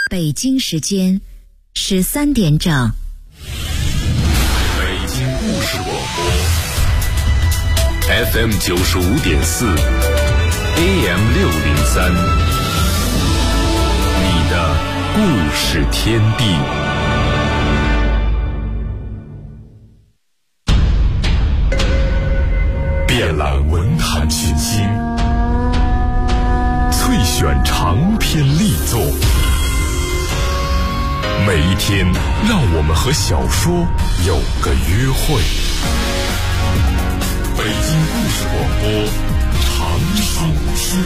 北京时间13点整。 北京故事广播 FM 95.4 AM 603，你的故事天地。遍览文坛群星，萃选长篇力作。每一天，让我们和小说有个约会。北京故事广播，长寿天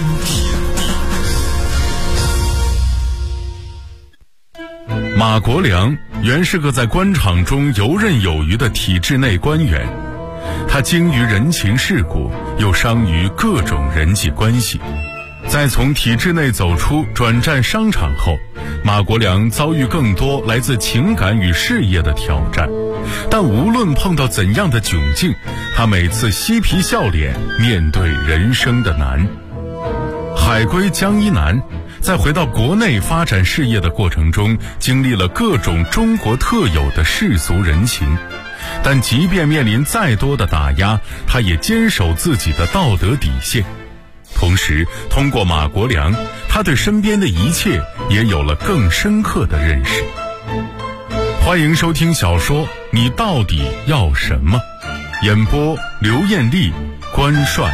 地。马国良原是个在官场中游刃有余的体制内官员，他精于人情世故，又商于各种人际关系。在从体制内走出，转战商场后，马国良遭遇更多来自情感与事业的挑战，但无论碰到怎样的窘境，他每次嬉皮笑脸面对人生的难。海归江一南在回到国内发展事业的过程中，经历了各种中国特有的世俗人情，但即便面临再多的打压，他也坚守自己的道德底线。同时，通过马国良，他对身边的一切也有了更深刻的认识。欢迎收听小说《你到底要什么》，演播刘艳丽、关帅。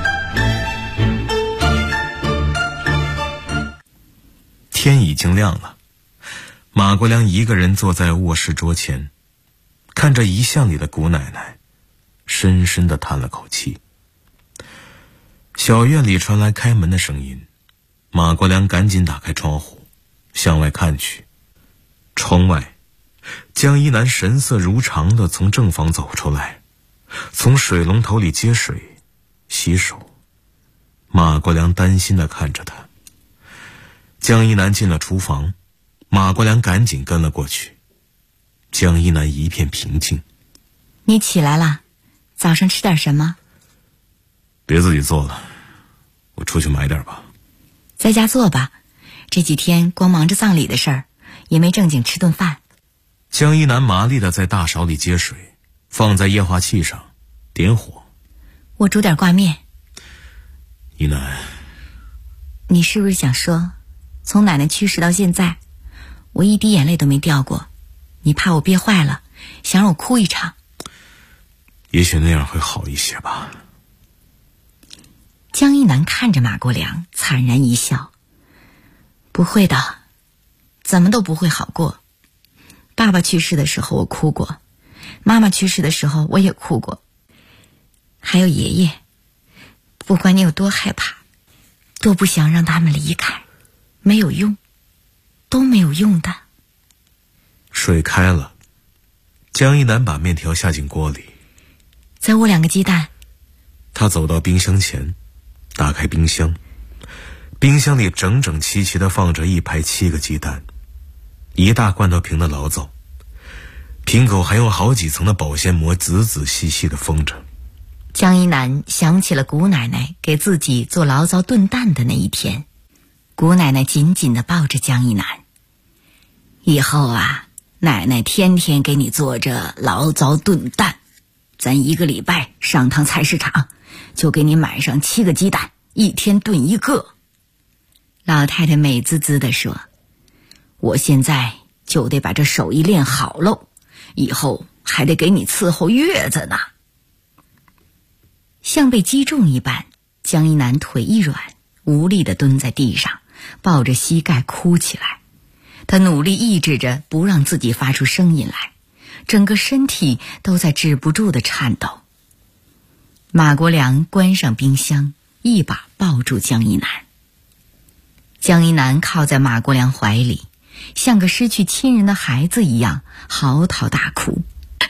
天已经亮了，马国良一个人坐在卧室桌前，看着遗像里的姑奶奶，深深地叹了口气。小院里传来开门的声音，马国良赶紧打开窗户，向外看去。窗外，江一南神色如常地从正房走出来，从水龙头里接水洗手。马国良担心地看着他。江一南进了厨房，马国良赶紧跟了过去。江一南一片平静。 你起来了，早上吃点什么？ 别自己做了，我出去买点吧。 在家做吧，这几天光忙着葬礼的事儿，也没正经吃顿饭。 江一南麻利地在大勺里接水，放在液化器上，点火。 我煮点挂面。 一南， 你是不是想说，从奶奶去世到现在，我一滴眼泪都没掉过？你怕我憋坏了，想让我哭一场？ 也许那样会好一些吧。 江一南看着马国良，惨然一笑。不会的，怎么都不会好过。爸爸去世的时候我哭过，妈妈去世的时候我也哭过，还有爷爷。不管你有多害怕，多不想让他们离开，没有用，都没有用的。 水开了，江一南把面条下进锅里。 再窝2个鸡蛋。 他走到冰箱前，打开冰箱，冰箱里整整齐齐地放着一排7个鸡蛋，一大罐头瓶的醪糟，瓶口还用好几层的保鲜膜仔仔细细地封着。 江一南想起了姑奶奶给自己做醪糟炖蛋的那一天，姑奶奶紧紧地抱着江一南。以后啊，奶奶天天给你做着醪糟炖蛋，咱1个礼拜上趟菜市场，就给你买上7个鸡蛋，一天炖1个。老太太美滋滋地说，我现在就得把这手艺练好喽，以后还得给你伺候月子呢。像被击中一般，江一南腿一软，无力地蹲在地上，抱着膝盖哭起来。他努力抑制着不让自己发出声音来，整个身体都在止不住地颤抖。马国良关上冰箱，一把抱住江一南。江一南靠在马国良怀里，像个失去亲人的孩子一样嚎啕大哭。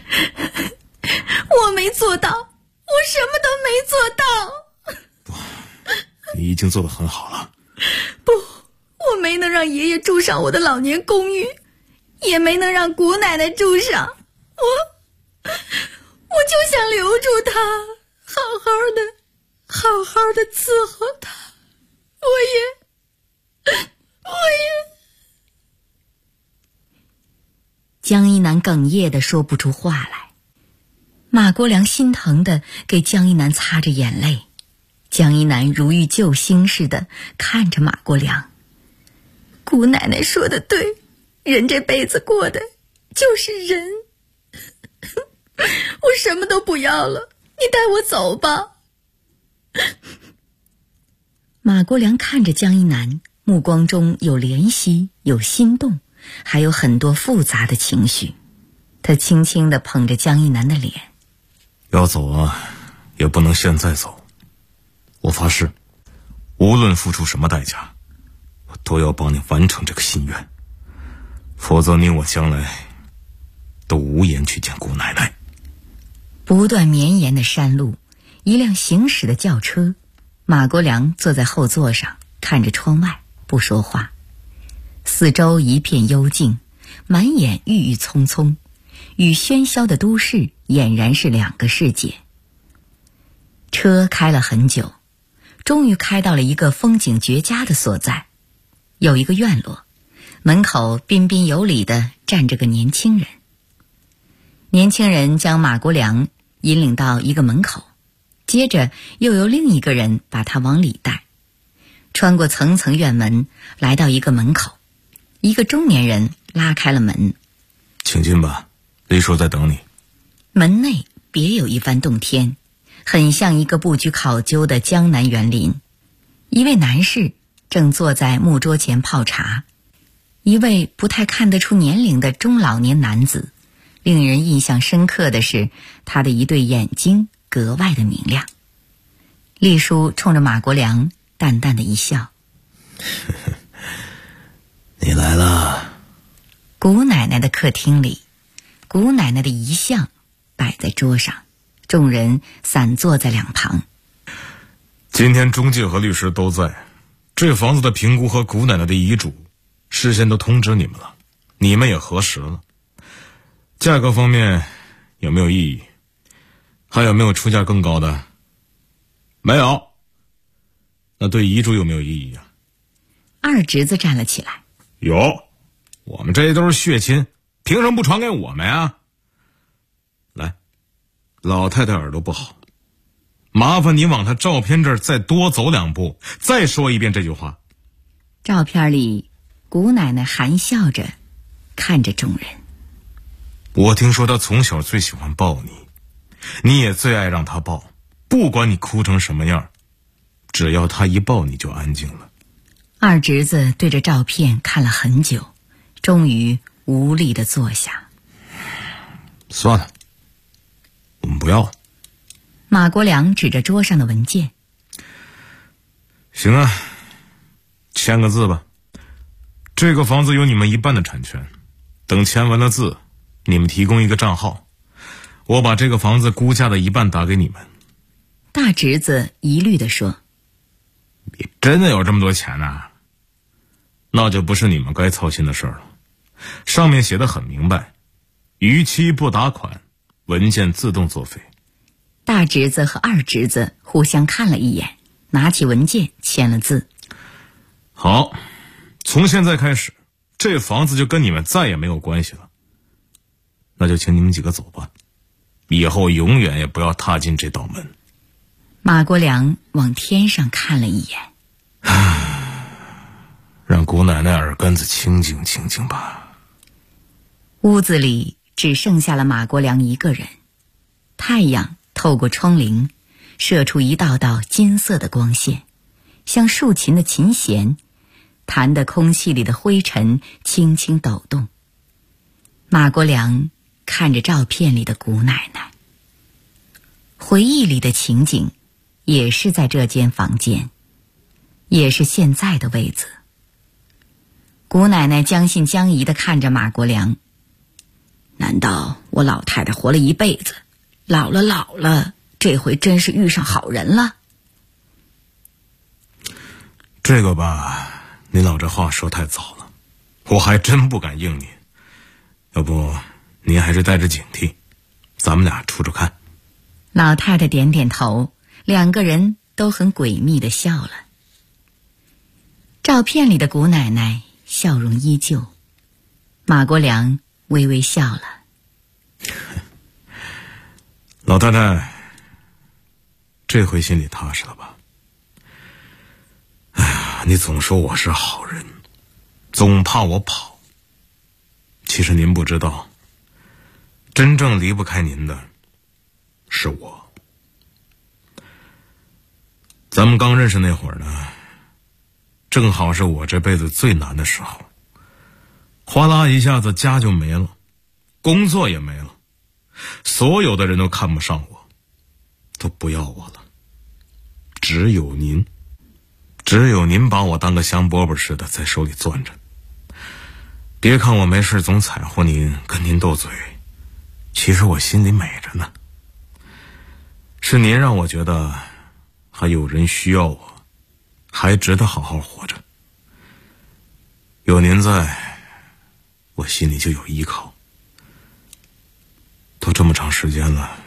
我没做到，我什么都没做到。 不，你已经做得很好了。 不，我没能让爷爷住上我的老年公寓，也没能让姑奶奶住上。我就想留住她，好好的伺候她。我也江一南哽咽地说不出话来。马国良心疼地给江一南擦着眼泪，江一南如遇救星似的看着马国良。姑奶奶说的对，人这辈子过的就是人。我什么都不要了，你带我走吧。马国良看着江一南，目光中有怜惜，有心动，还有很多复杂的情绪。他轻轻地捧着江一南的脸。 要走啊，也不能现在走。我发誓，无论付出什么代价，我都要帮你完成这个心愿，否则你我将来都无颜去见姑奶奶。 不断绵延的山路，一辆行驶的轿车，马国良坐在后座上，看着窗外不说话。四周一片幽静，满眼郁郁葱葱，与喧嚣的都市俨然是两个世界。车开了很久，终于开到了一个风景绝佳的所在。有一个院落，门口彬彬有礼地站着个年轻人。年轻人将马国良引领到一个门口，接着又由另一个人把他往里带。穿过层层院门，来到一个门口，一个中年人拉开了门。 请进吧，李叔在等你。 门内别有一番洞天，很像一个不拘考究的江南园林。一位男士正坐在木桌前泡茶，一位不太看得出年龄的中老年男子，令人印象深刻的是他的一对眼睛格外的明亮。丽叔冲着马国良淡淡的一笑。 你来了。 姑奶奶的客厅里，姑奶奶的遗像摆在桌上，众人散坐在两旁。 今天中介和律师都在，这房子的评估和姑奶奶的遗嘱事先都通知你们了，你们也核实了。价格方面有没有异议？还有没有出价更高的？没有。那对遗嘱有没有异议啊？ 二侄子站了起来。 有，我们这些都是血亲，凭什么不传给我们啊？来，老太太耳朵不好，麻烦你往她照片这儿再多走两步，再说一遍这句话。 照片里，姑奶奶含笑着看着众人。 我听说她从小最喜欢抱你，你也最爱让她抱，不管你哭成什么样，只要她一抱你就安静了。 二侄子对着照片看了很久，终于无力地坐下。 算了，我们不要了。 马国良指着桌上的文件。 行啊，签个字吧。这个房子有你们一半的产权，等签完了字，你们提供一个账号，我把这个房子估价的一半打给你们。 大侄子疑虑地说。 你真的有这么多钱啊？那就不是你们该操心的事了。上面写得很明白，逾期不打款，文件自动作废。 大侄子和二侄子互相看了一眼，拿起文件签了字。 好，从现在开始，这房子就跟你们再也没有关系了。那就请你们几个走吧，以后永远也不要踏进这道门。 马国良往天上看了一眼。 让姑奶奶耳根子清静清静吧。 屋子里只剩下了马国良一个人。太阳透过窗棂，射出一道道金色的光线，像竖琴的琴弦，弹得空气里的灰尘轻轻抖动。马国良看着照片里的姑奶奶，回忆里的情景也是在这间房间，也是现在的位子。姑奶奶将信将疑地看着马国良。难道我老太太活了一辈子，老了，这回真是遇上好人了？ 这个吧，您老这话说太早了，我还真不敢应您。要不您还是带着警惕，咱们俩处处看。 老太太点点头，两个人都很诡秘地笑了。照片里的姑奶奶笑容依旧，马国良微微笑了。 老太太，这回心里踏实了吧？哎呀，你总说我是好人，总怕我跑。其实您不知道，真正离不开您的是我。咱们刚认识那会儿呢，正好是我这辈子最难的时候，哗啦一下子家就没了，工作也没了，所有的人都看不上我，都不要我了。只有您把我当个香饽饽似的在手里攥着。别看我没事总踩乎您，跟您斗嘴，其实我心里美着呢。是您让我觉得还有人需要我，还值得好好活着。有您在，我心里就有依靠。都这么长时间了，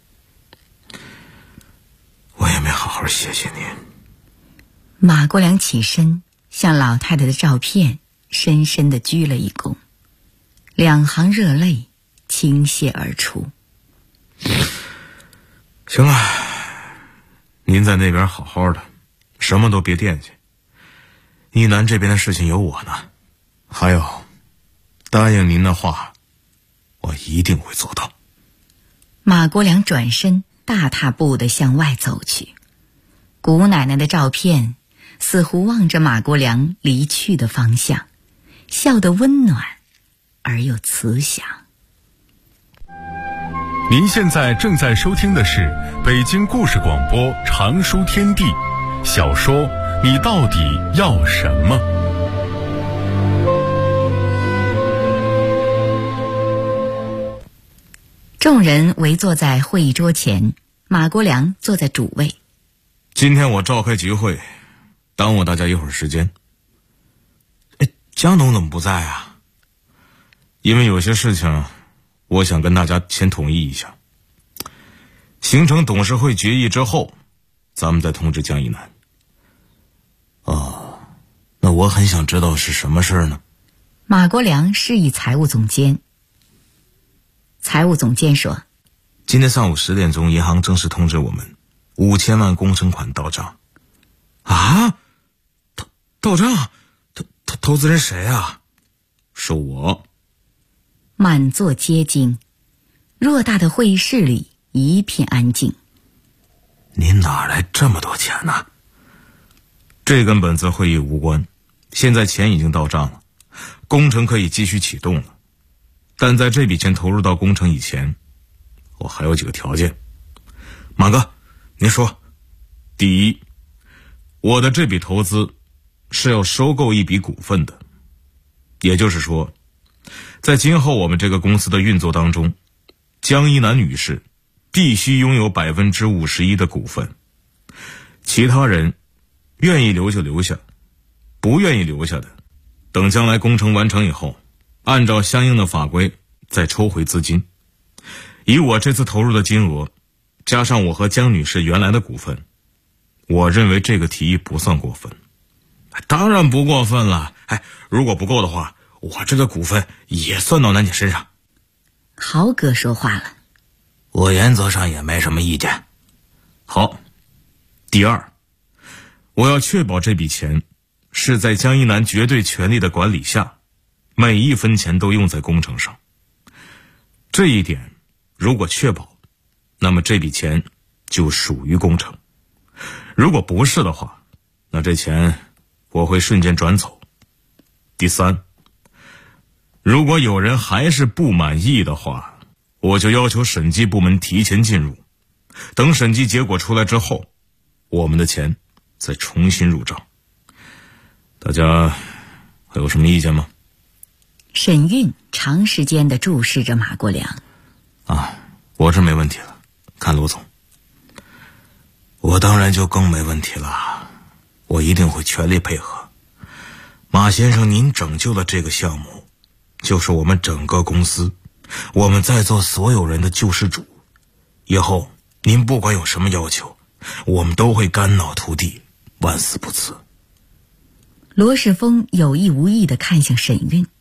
我也没好好谢谢您。 马国良起身，向老太太的照片深深地鞠了一躬，2行热泪倾泻而出。 行了，您在那边好好的，什么都别惦记。一南这边的事情有我呢，还有，答应您的话，我一定会做到。 马国良转身大踏步地向外走去，姑奶奶的照片似乎望着马国良离去的方向，笑得温暖而又慈祥。 您现在正在收听的是北京故事广播长书天地小说《你到底要什么》。 众人围坐在会议桌前，马国良坐在主位。 今天我召开集会，耽误大家一会儿时间。江董怎么不在啊？因为有些事情我想跟大家先统一一下，形成董事会决议之后，咱们再通知江一南。那我很想知道是什么事呢？ 马国良示意财务总监。财务总监说， 今天上午10点钟，银行正式通知我们5000万工程款到账。啊？到账？投资人谁啊？是我。 满座皆惊，偌大的会议室里一片安静。 您哪来这么多钱呢？这跟本次会议无关，现在钱已经到账了，工程可以继续启动了。但在这笔钱投入到工程以前，我还有几个条件。马哥，您说。第一，我的这笔投资是要收购一笔股份的，也就是说，在今后我们这个公司的运作当中，江一南女士必须拥有51%的股份，其他人愿意留就留下，不愿意留下的，等将来工程完成以后，按照相应的法规再抽回资金。以我这次投入的金额，加上我和江女士原来的股份，我认为这个提议不算过分。当然不过分了，如果不够的话，我这个股份也算到南姐身上。 豪哥说话了， 我原则上也没什么意见。好，第二，我要确保这笔钱是在江一南绝对权力的管理下，每一分钱都用在工程上。这一点如果确保，那么这笔钱就属于工程。如果不是的话，那这钱我会瞬间转走。第三，如果有人还是不满意的话，我就要求审计部门提前进入，等审计结果出来之后，我们的钱再重新入账。大家还有什么意见吗？ 沈运长时间地注视着马国良。 我是没问题了，看罗总。我当然就更没问题了，我一定会全力配合。马先生，您拯救的这个项目，就是我们整个公司，我们在座所有人的救世主。以后您不管有什么要求，我们都会肝脑涂地，万死不辞。 罗世峰有意无意地看向沈运，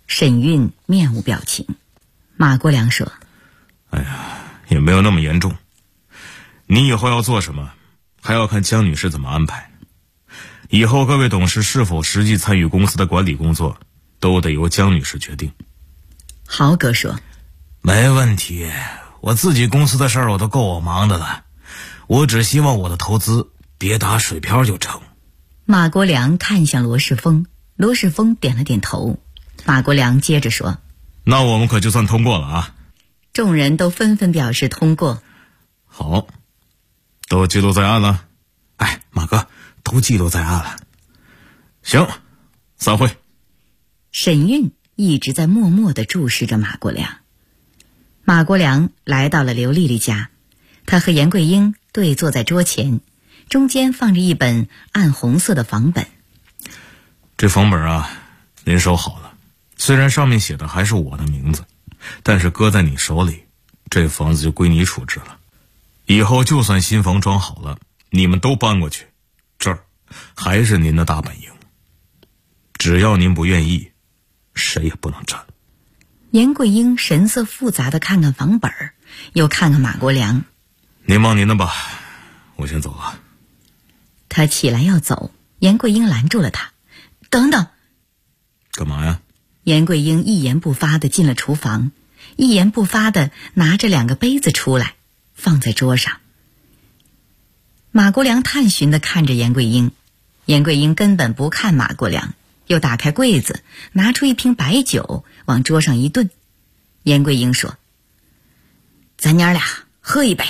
沈韵面无表情。马国良说： 哎呀，也没有那么严重。你以后要做什么，还要看江女士怎么安排。以后各位董事是否实际参与公司的管理工作，都得由江女士决定。 豪哥说： 没问题，我自己公司的事儿我都够我忙的了，我只希望我的投资别打水漂就成。 马国良看向罗世峰，罗世峰点了点头。马国良接着说： 那我们可就算通过了啊。 众人都纷纷表示通过。 好，都记录在案了。 哎，马哥，都记录在案了。 行，散会。 沈韵一直在默默地注视着马国良。马国良来到了刘丽丽家，他和严桂英对坐在桌前，中间放着一本暗红色的房本。 这房本啊，您收好了。虽然上面写的还是我的名字，但是搁在你手里，这房子就归你处置了。以后就算新房装好了，你们都搬过去，这儿还是您的大本营。只要您不愿意，谁也不能占。 严桂英神色复杂地看看房本，又看看马国良。 您忙您的吧，我先走了。 他起来要走，严桂英拦住了他。等等。 干嘛呀？ 严桂英一言不发地进了厨房，一言不发地拿着2个杯子出来，放在桌上。马国良探寻地看着严桂英，严桂英根本不看马国良，又打开柜子，拿出一瓶白酒往桌上一顿。严桂英说：咱娘俩喝一杯。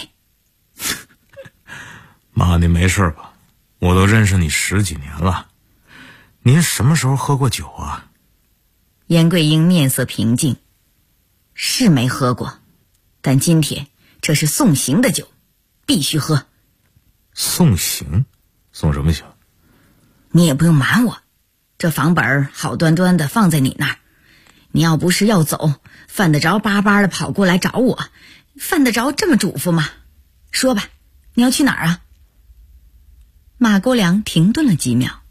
妈，您没事吧？我都认识你10几年了，您什么时候喝过酒啊？ 严桂英面色平静：是没喝过，但今天这是送行的酒，必须喝。 送行？送什么行？ 你也不用瞒我，这房本好端端的放在你那儿，你要不是要走，犯得着巴巴的跑过来找我，犯得着这么嘱咐吗？说吧，你要去哪儿啊？马国良停顿了几秒。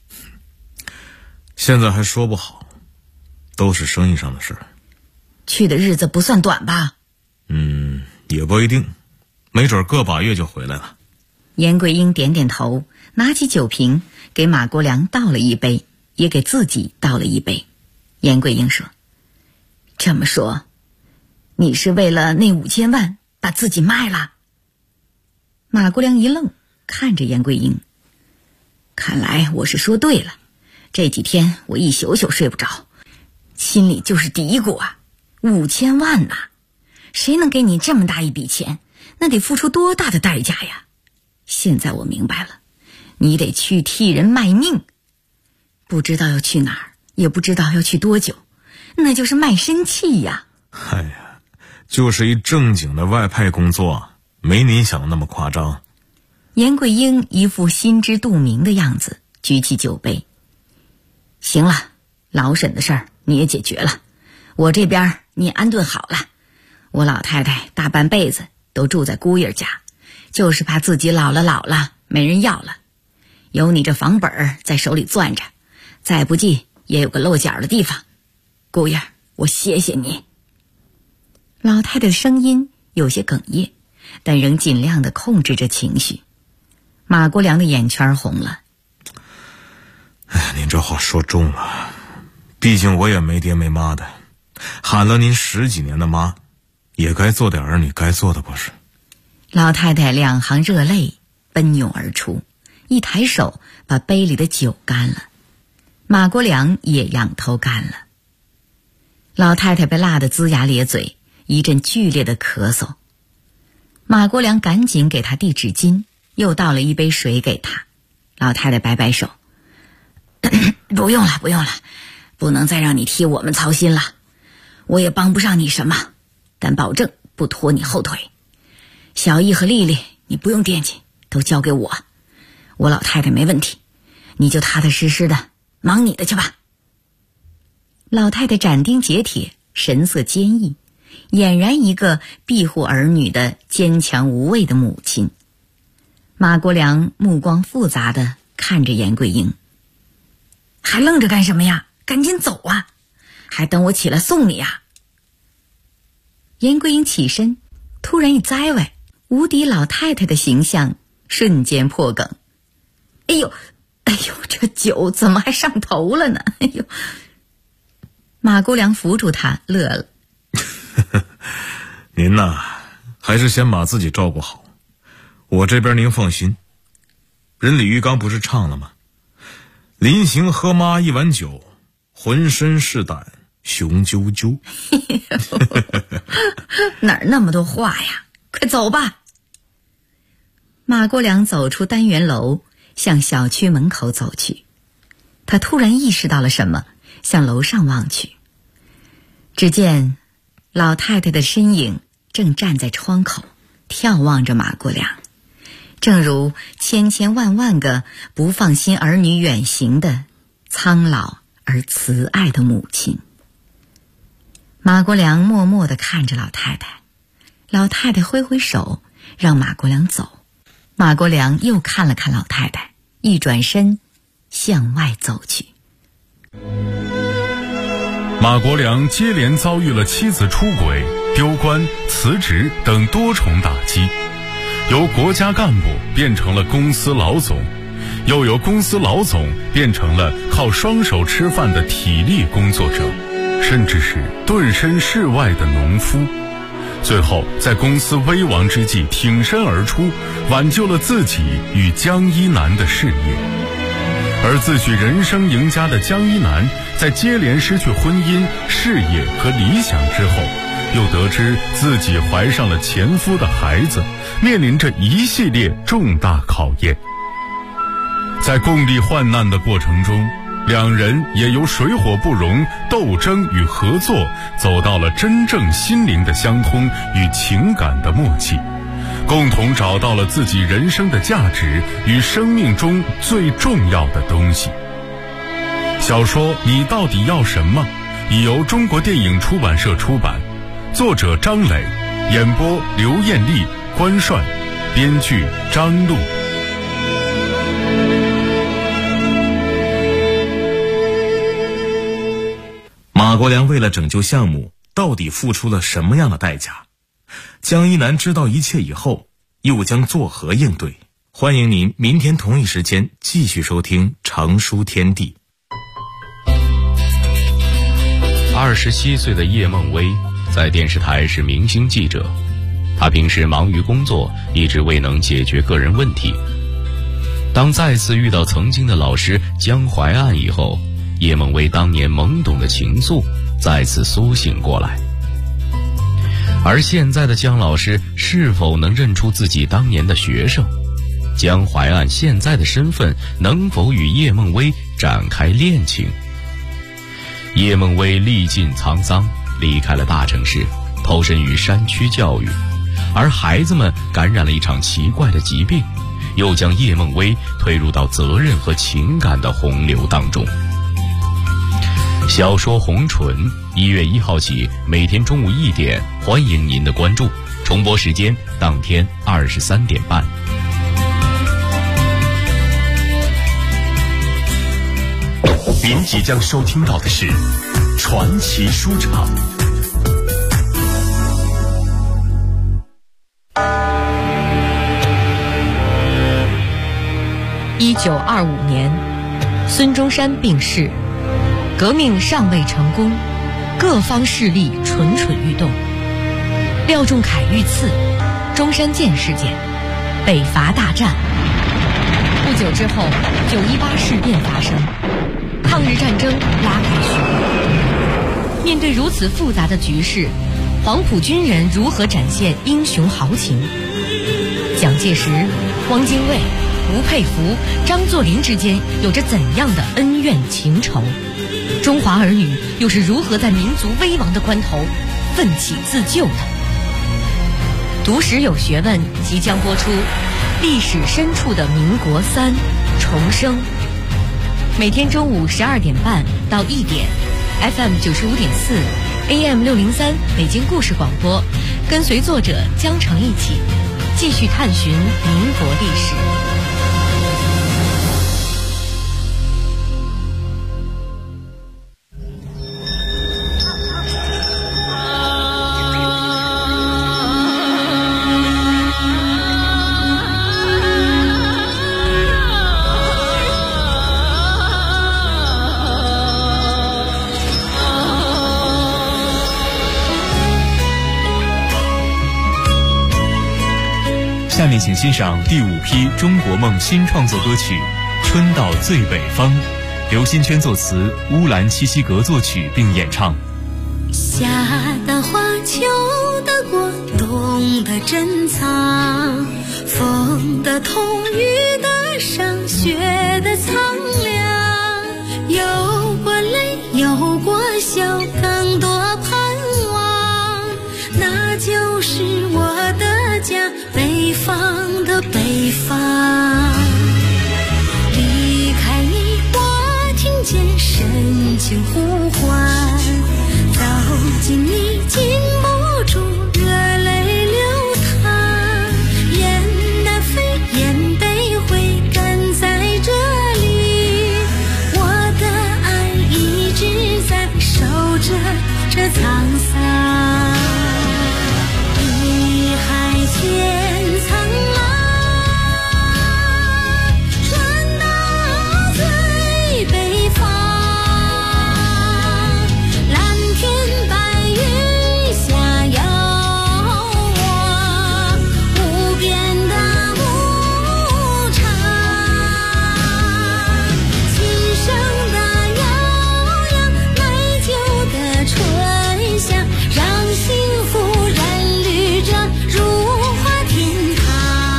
现在还说不好，都是生意上的事儿。 去的日子不算短吧？ 也不一定，没准个把月就回来了。 严桂英点点头，拿起酒瓶给马国良倒了一杯，也给自己倒了一杯。严桂英说：这么说，你是为了那5000万把自己卖了？马国良一愣，看着严桂英。看来我是说对了，这几天我一宿宿睡不着，心里就是嘀咕啊，5000万呐，谁能给你这么大一笔钱？那得付出多大的代价呀！现在我明白了，你得去替人卖命，不知道要去哪儿，也不知道要去多久，那就是卖身契呀。 哎呀，就是一正经的外派工作，没您想的那么夸张。 严桂英一副心知肚明的样子，举起酒杯。行了，老沈的事儿你也解决了，我这边你也安顿好了。我老太太大半辈子都住在姑爷家，就是怕自己老了没人要了。有你这房本在手里攥着，再不济也有个落脚的地方。姑爷，我谢谢你。老太太的声音有些哽咽，但仍尽量地控制着情绪。马国良的眼圈红了。 哎，您这话说重了，毕竟我也没爹没妈的，喊了您10几年的妈，也该做点儿女该做的不是？ 老太太2行热泪奔涌而出，一抬手把杯里的酒干了。马国良也仰头干了。老太太被辣得龇牙咧嘴，一阵剧烈的咳嗽。马国良赶紧给她递纸巾，又倒了一杯水给她。老太太摆摆手：不用了，不能再让你替我们操心了，我也帮不上你什么，但保证不拖你后腿。小易和丽丽你不用惦记，都交给我，我老太太没问题，你就踏踏实实的忙你的去吧。老太太斩钉截铁，神色坚毅，俨然一个庇护儿女的坚强无畏的母亲。马国良目光复杂的看着严桂英：还愣着干什么呀？赶紧走啊！ 还等我起来送你啊？严桂英起身，突然一栽歪，无敌老太太的形象瞬间破梗。哎呦，这酒怎么还上头了呢？哎呦！马国良扶住她，乐了。 您呐，还是先把自己照顾好。我这边您放心。人李玉刚不是唱了吗？临行喝妈一碗酒，浑身是胆雄赳赳。 哪儿那么多话呀？快走吧。马国良走出单元楼，向小区门口走去。他突然意识到了什么，向楼上望去。只见老太太的身影正站在窗口，眺望着马国良，正如千千万万个不放心儿女远行的苍老而慈爱的母亲。马国良默默地看着老太太，老太太挥挥手让马国良走。马国良又看了看老太太，一转身向外走去。 马国良接连遭遇了妻子出轨、丢官、辞职等多重打击，由国家干部变成了公司老总，又由公司老总变成了靠双手吃饭的体力工作者，甚至是顿身事外的农夫。最后在公司危亡之际挺身而出，挽救了自己与江一南的事业。而自诩人生赢家的江一南，在接连失去婚姻、事业和理想之后，又得知自己怀上了前夫的孩子，面临着一系列重大考验。在共历患难的过程中，两人也由水火不容、斗争与合作，走到了真正心灵的相通与情感的默契，共同找到了自己人生的价值与生命中最重要的东西。小说《你到底要什么》已由中国电影出版社出版，作者张磊，演播刘艳丽、关帅，编剧张璐。 马国良为了拯救项目，到底付出了什么样的代价？江一南知道一切以后，又将作何应对？欢迎您明天同一时间继续收听《长书天地》。 27岁的叶梦薇在电视台是明星记者，她平时忙于工作，一直未能解决个人问题。当再次遇到曾经的老师江淮岸以后，叶梦薇当年懵懂的情愫再次苏醒过来。而现在的江老师是否能认出自己当年的学生？江淮岸现在的身份能否与叶梦薇展开恋情？叶梦薇历尽沧桑，离开了大城市，投身于山区教育，而孩子们感染了一场奇怪的疾病，又将叶梦薇推入到责任和情感的洪流当中。小说《红唇》1月1号起，每天中午1点，欢迎您的关注。重播时间当天23点半。 您即将收听到的是传奇书场。 1925年，孙中山病逝，革命尚未成功，各方势力蠢蠢欲动。廖仲恺遇刺，中山舰事件，北伐大战。不久之后，918事变发生，抗日战争拉开序幕。面对如此复杂的局势，黄埔军人如何展现英雄豪情？蒋介石、汪精卫、吴佩孚、张作霖之间有着怎样的恩怨情仇？中华儿女又是如何在民族危亡的关头奋起自救的？读史有学问即将播出，历史深处的民国3重生。每天中午12点半到1点 ，FM 95.4 AM 603北京故事广播，跟随作者江城一起继续探寻民国历史。 请欣赏第5批中国梦新创作歌曲《春到最北方》，刘新娟作词，乌兰七西格作曲并演唱。 夏的花，秋的果，冬的珍藏，风的痛，雨的伤，雪的苍凉，有过泪，有过笑，更多盼望，那就是我的家，北方的北方。离开你，我听见深情呼唤，走近你，禁不住热泪流淌，雁南飞，雁北回，赶在这里，我的爱一直在守着这沧桑。一海千苍茫，传到最北方，蓝天白云下遥望，无边的牧场，琴声的悠扬，美酒的醇香，让幸福染绿着如花天堂。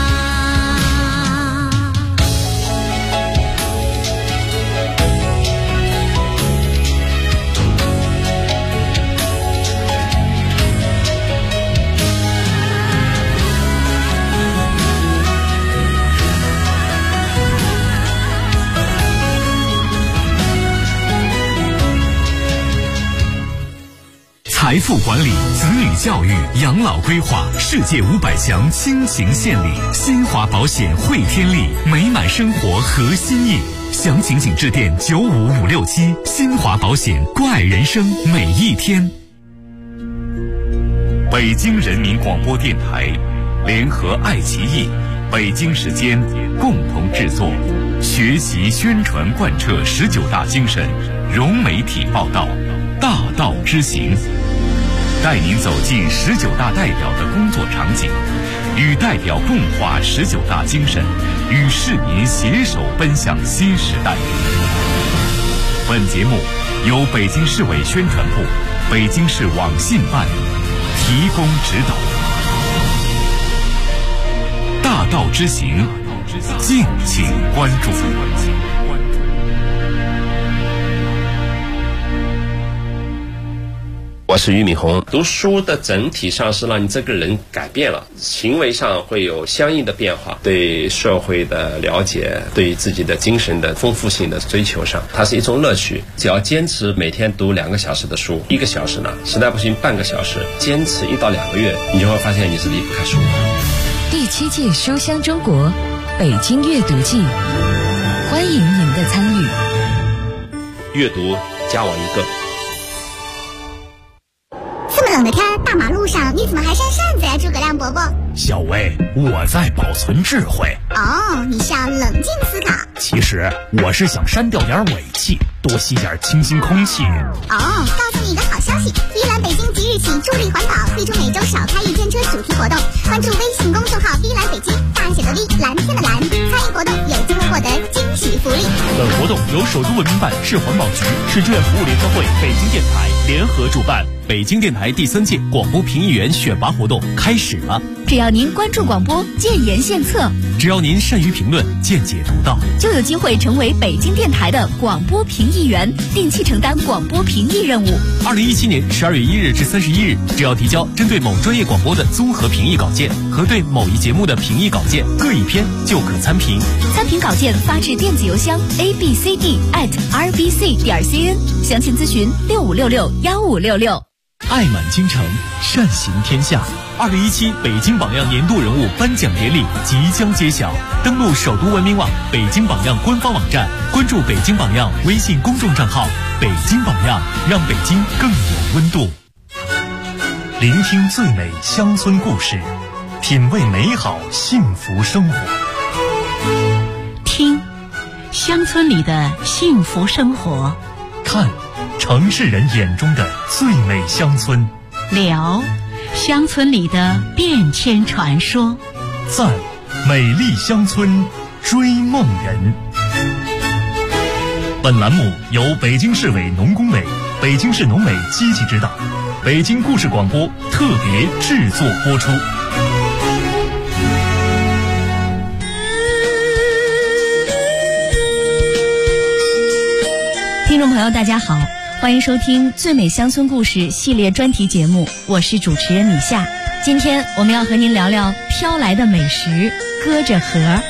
财富管理、子女教育、养老规划，世界500强倾情献礼，新华保险汇天利，美满生活核心意。详情请致电95567，新华保险，关爱人生每一天。北京人民广播电台联合爱奇艺、北京时间共同制作，学习宣传贯彻19大精神，融媒体报道，大道之行，带您走进19大代表的工作场景，与代表共话19大精神，与市民携手奔向新时代。本节目由北京市委宣传部、北京市网信办提供指导。大道之行，敬请关注。 我是俞敏洪。读书的整体上是让你这个人改变了，行为上会有相应的变化，对社会的了解，对自己的精神的丰富性的追求上，它是一种乐趣。只要坚持每天读2个小时的书，1个小时呢，实在不行半个小时，坚持1到2个月，你就会发现你是离不开书的。 第7届书香中国北京阅读季，欢迎您的参与。 阅读加我1个。 这么冷的天，大马路上你怎么还扇扇子呀，诸葛亮伯伯？ 小薇，我在保存智慧。 哦，你是要冷静思考。 其实我是想删掉点尾气，多吸点清新空气。 哦，告诉你一个好消息，依兰北京即日起助力环保，推出每周少开1天车主题活动。关注微信公众号依兰北京，大写的 V， 蓝天的蓝，参与活动有机会获得惊喜福利。 本活动由首都文明办、市环保局、市志愿服务联合会、北京电台联合主办。北京电台第3届广播评议员选拔活动开始了。 只要您关注广播，建言献策； 只要您善于评论，见解独到， 就有机会成为北京电台的广播评议员，定期承担广播评议任务。 2017年12月1日至31日，只要提交针对某专业广播的综合评议稿件和对某一节目的评议稿件各1篇，就可参评。 参评稿件发至电子邮箱 abcd@rbc.cn， 详情咨询65661566。 爱满京城，善行天下。2017北京榜样年度人物颁奖典礼即将揭晓，登录首都文明网、北京榜样官方网站，关注北京榜样微信公众账号，北京榜样，让北京更有温度。 聆听最美乡村故事，品味美好幸福生活。 听乡村里的幸福生活， 看城市人眼中的最美乡村， 聊乡村里的变迁传说， 赞美丽乡村追梦人。本栏目由北京市委农工委、北京市农委积极指导，北京故事广播特别制作播出。 听众朋友大家好，欢迎收听最美乡村故事系列专题节目，我是主持人米夏。今天我们要和您聊聊飘来的美食搁着盒。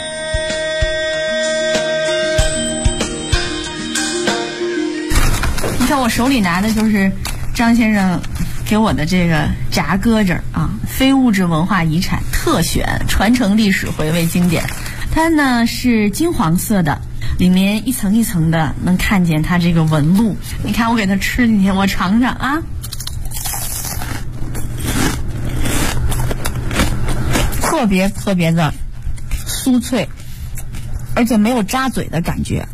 你看我手里拿的就是张先生给我的这个炸搁着啊，非物质文化遗产特选，传承历史，回味经典。它呢是金黄色的，里面一层一层的，能看见它这个纹路。你看我给它吃进去，我尝尝啊，特别的酥脆，而且没有扎嘴的感觉，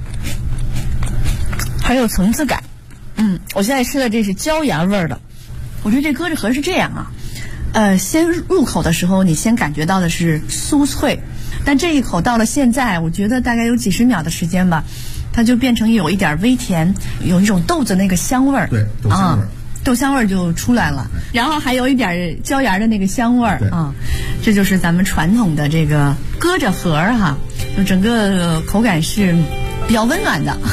很有层次感。我现在吃的这是椒盐味的。我觉得这搁着盒是这样啊，先入口的时候你先感觉到的是酥脆，但这一口到了现在，我觉得大概有几十秒的时间吧，它就变成有一点微甜，有一种豆子那个香味儿。 对，豆香味儿。 豆香味儿就出来了，然后还有一点椒盐的那个香味儿啊，这就是咱们传统的这个搁着盒哈，就整个口感是比较温暖的。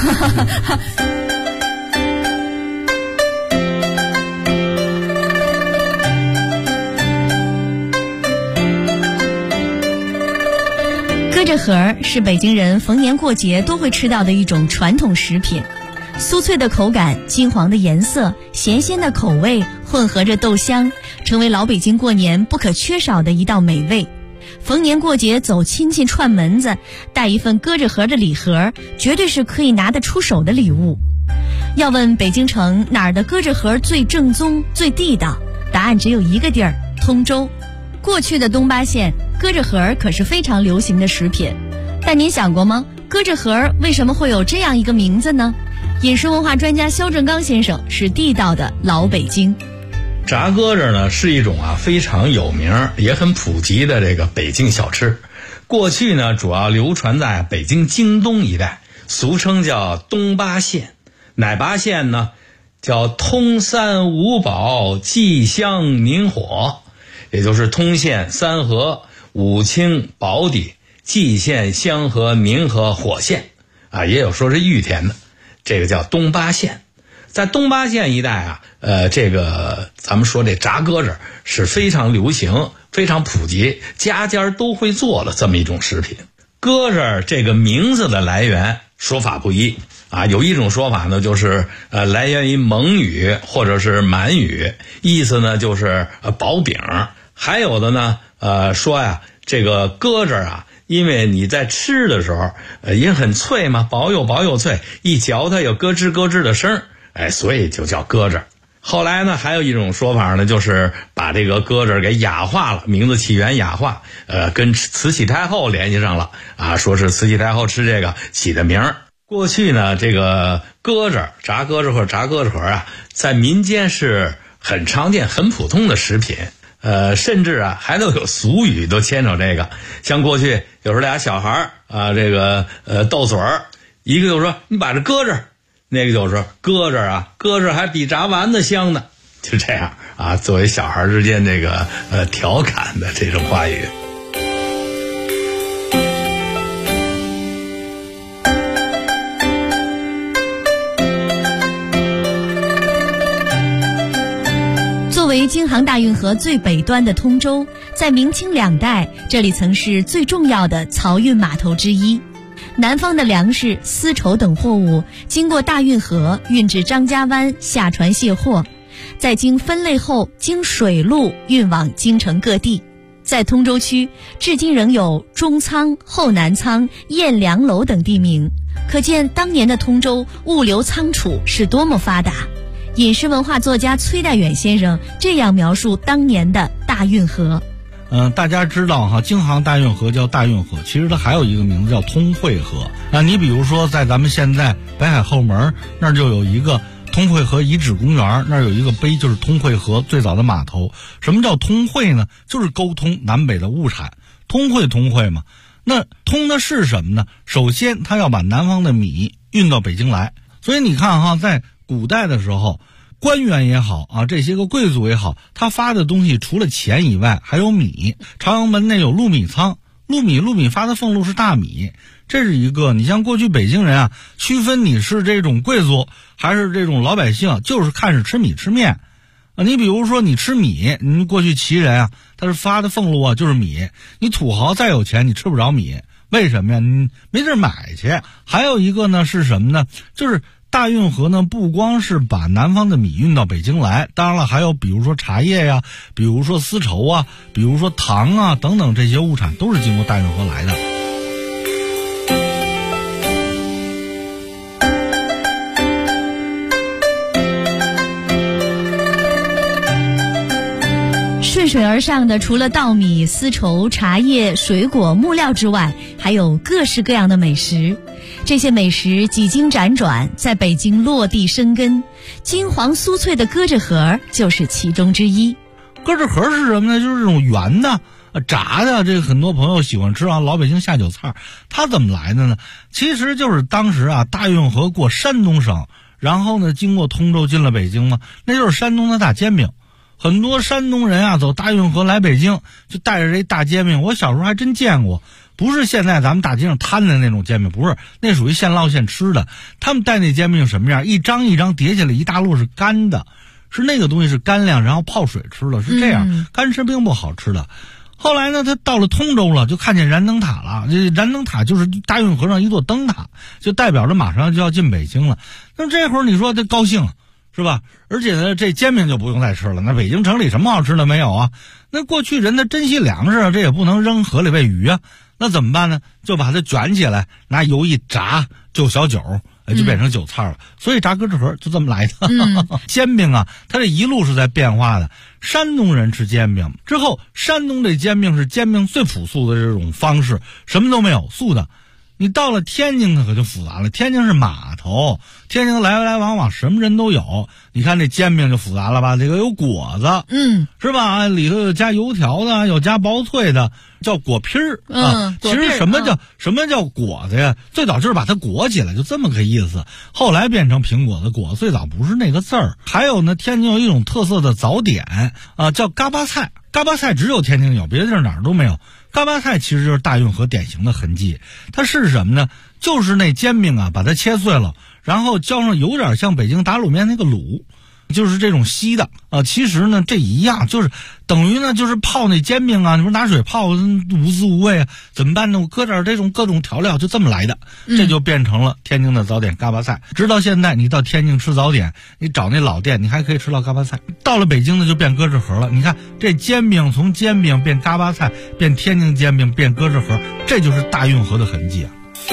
搁着盒是北京人逢年过节都会吃到的一种传统食品。酥脆的口感，金黄的颜色，咸鲜的口味，混合着豆香，成为老北京过年不可缺少的一道美味。逢年过节走亲戚串门子，带一份搁着盒的礼盒，绝对是可以拿得出手的礼物。要问北京城哪儿的搁着盒最正宗、最地道，答案只有一个地儿：通州。过去的东八县，搁着盒可是非常流行的食品。但您想过吗？搁着盒为什么会有这样一个名字呢？饮食文化专家肖正刚先生是地道的老北京。 炸搁着呢是一种非常有名也很普及的这个北京小吃。过去呢主要流传在北京京东一带，俗称叫东八县。哪八县呢？叫通三五保蓟乡明火，也就是通县、三河、武清、宝坻、蓟县、香河、明河、火县也有说是玉田的，这个叫东八县。在东八县一带这个咱们说这炸搁着是非常流行、非常普及，家家都会做的这么一种食品。搁着这个名字的来源说法不一有一种说法呢，就是来源于蒙语或者是满语，意思呢就是薄饼。还有的呢说这个搁着因为你在吃的时候也很脆嘛，薄又脆，一嚼它有咯吱咯吱的声所以就叫搁着。后来呢还有一种说法呢，就是把这个搁着给雅化了，名字起源雅化，跟慈禧太后联系上了说是慈禧太后吃这个起的名儿。过去呢这个搁着炸搁着或者炸搁着盒在民间是很常见很普通的食品，甚至还都有俗语都牵扯这个。像过去有时候俩小孩这个斗嘴儿，一个就说你把这搁着，那个就说搁着搁着还比炸丸子香呢，就这样作为小孩之间这个调侃的这种话语。 作为京杭大运河最北端的通州，在明清两代，这里曾是最重要的漕运码头之一。南方的粮食、丝绸等货物经过大运河运至张家湾下船卸货，再经分类后经水路运往京城各地。在通州区，至今仍有中仓、后南仓、燕良楼等地名，可见当年的通州物流仓储是多么发达。饮食文化作家崔代远先生这样描述当年的大运河。 大家知道京杭大运河叫大运河，其实它还有一个名字叫通惠河。你比如说在咱们现在北海后门那儿就有一个通惠河遗址公园，那儿有一个碑，就是通惠河最早的码头。什么叫通惠呢？就是沟通南北的物产。 通惠嘛。那通的是什么呢？首先他要把南方的米运到北京来，所以你看哈，在古代的时候，官员也好啊，这些个贵族也好，他发的东西除了钱以外还有米。朝阳门内有禄米仓，禄米发的俸禄是大米，这是一个。你像过去北京人啊，区分你是这种贵族还是这种老百姓，就是看是吃米吃面啊。你比如说你吃米，你过去旗人啊，他是发的俸禄啊就是米，你土豪再有钱你吃不着米，为什么呀？你没地儿买去。还有一个呢是什么呢？就是大运河呢不光是把南方的米运到北京来，当然了还有比如说茶叶呀，比如说丝绸啊，比如说糖啊等等，这些物产都是经过大运河来的。 顺水而上的除了稻米、丝绸、茶叶、水果、木料之外，还有各式各样的美食。这些美食几经辗转，在北京落地生根。金黄酥脆的咯吱盒就是其中之一。 咯吱盒是什么呢？就是这种圆的、炸的，这个很多朋友喜欢吃啊，老北京下酒菜。它怎么来的呢？其实就是当时啊，大运河过山东省，然后呢经过通州进了北京嘛，那就是山东的大煎饼。很多山东人啊走大运河来北京，就带着这大煎饼。我小时候还真见过，不是现在咱们大街上摊的那种煎饼，不是，那属于现烙现吃的。他们带那煎饼什么样？一张一张叠起来一大摞是干的，是那个东西是干粮，然后泡水吃的，是这样，干吃并不好吃的。后来呢，他到了通州了，就看见燃灯塔了。这燃灯塔就是大运河上一座灯塔，就代表着马上就要进北京了。那这会儿你说他高兴是吧？而且呢，这煎饼就不用再吃了。那北京城里什么好吃的没有啊？那过去人他珍惜粮食，这也不能扔河里喂鱼啊。那怎么办呢？就把它卷起来，拿油一炸，就小酒，就变成韭菜了。所以炸咯吱盒就这么来的。煎饼啊，它这一路是在变化的。山东人吃煎饼之后，山东这煎饼是煎饼最朴素的这种方式，什么都没有，素的。你到了天津可就复杂了，天津是码头，天津来来往往什么人都有。你看这煎饼就复杂了吧？这个有果子，是吧？里头有加油条的，有加薄脆的，叫果皮儿啊。其实什么叫果子呀？最早就是把它裹起来，就这么个意思。后来变成苹果的果，最早不是那个字儿。还有呢，天津有一种特色的早点啊，叫嘎巴菜。嘎巴菜只有天津有，别的地儿哪儿都没有。嘎巴菜其实就是大运河典型的痕迹。它是什么呢？就是那煎饼啊，把它切碎了，然后浇上有点像北京打卤面那个卤，就是这种稀的啊。其实呢，这一样，就是等于呢，就是泡那煎饼啊，你不是拿水泡，无滋无味啊，怎么办呢？我搁点这种各种调料，就这么来的，这就变成了天津的早点嘎巴菜。直到现在，你到天津吃早点，你找那老店，你还可以吃到嘎巴菜。到了北京呢，就变咯吱盒了。你看这煎饼从煎饼变嘎巴菜，变天津煎饼，变咯吱盒，这就是大运河的痕迹啊。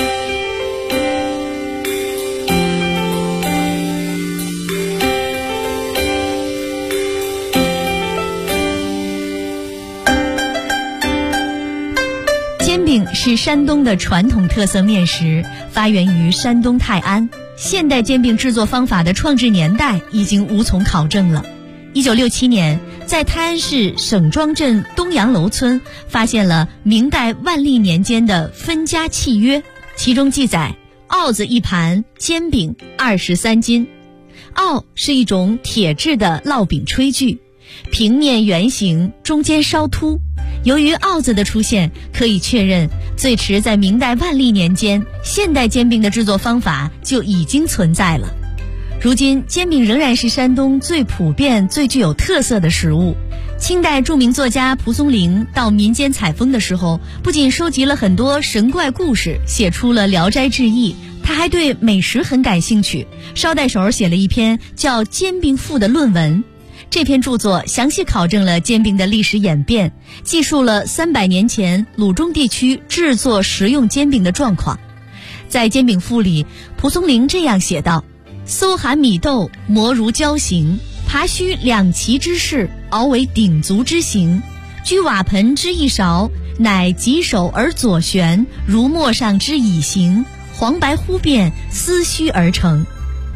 煎饼是山东的传统特色面食，发源于山东泰安。现代煎饼制作方法的创制年代已经无从考证了。1967年，在泰安市省庄镇东阳楼村发现了明代万历年间的分家契约，其中记载鏊子1盘，煎饼23斤。鏊是一种铁制的烙饼炊具，平面圆形，中间稍凸。由于鏊子的出现，可以确认最迟在明代万历年间，现代煎饼的制作方法就已经存在了。如今煎饼仍然是山东最普遍、最具有特色的食物。清代著名作家蒲松龄到民间采风的时候，不仅收集了很多神怪故事，写出了《聊斋志异》，他还对美食很感兴趣，捎带手写了一篇叫《煎饼赋》的论文。这篇著作详细考证了煎饼的历史演变，记述了300年前鲁中地区制作食用煎饼的状况。在《煎饼赋》里，蒲松龄这样写道：搜含米豆，磨如胶形，扒须2齐之势，熬为鼎足之形，居瓦盆之一勺，乃棘手而左旋，如磨上之乙形，黄白忽变，丝须而成。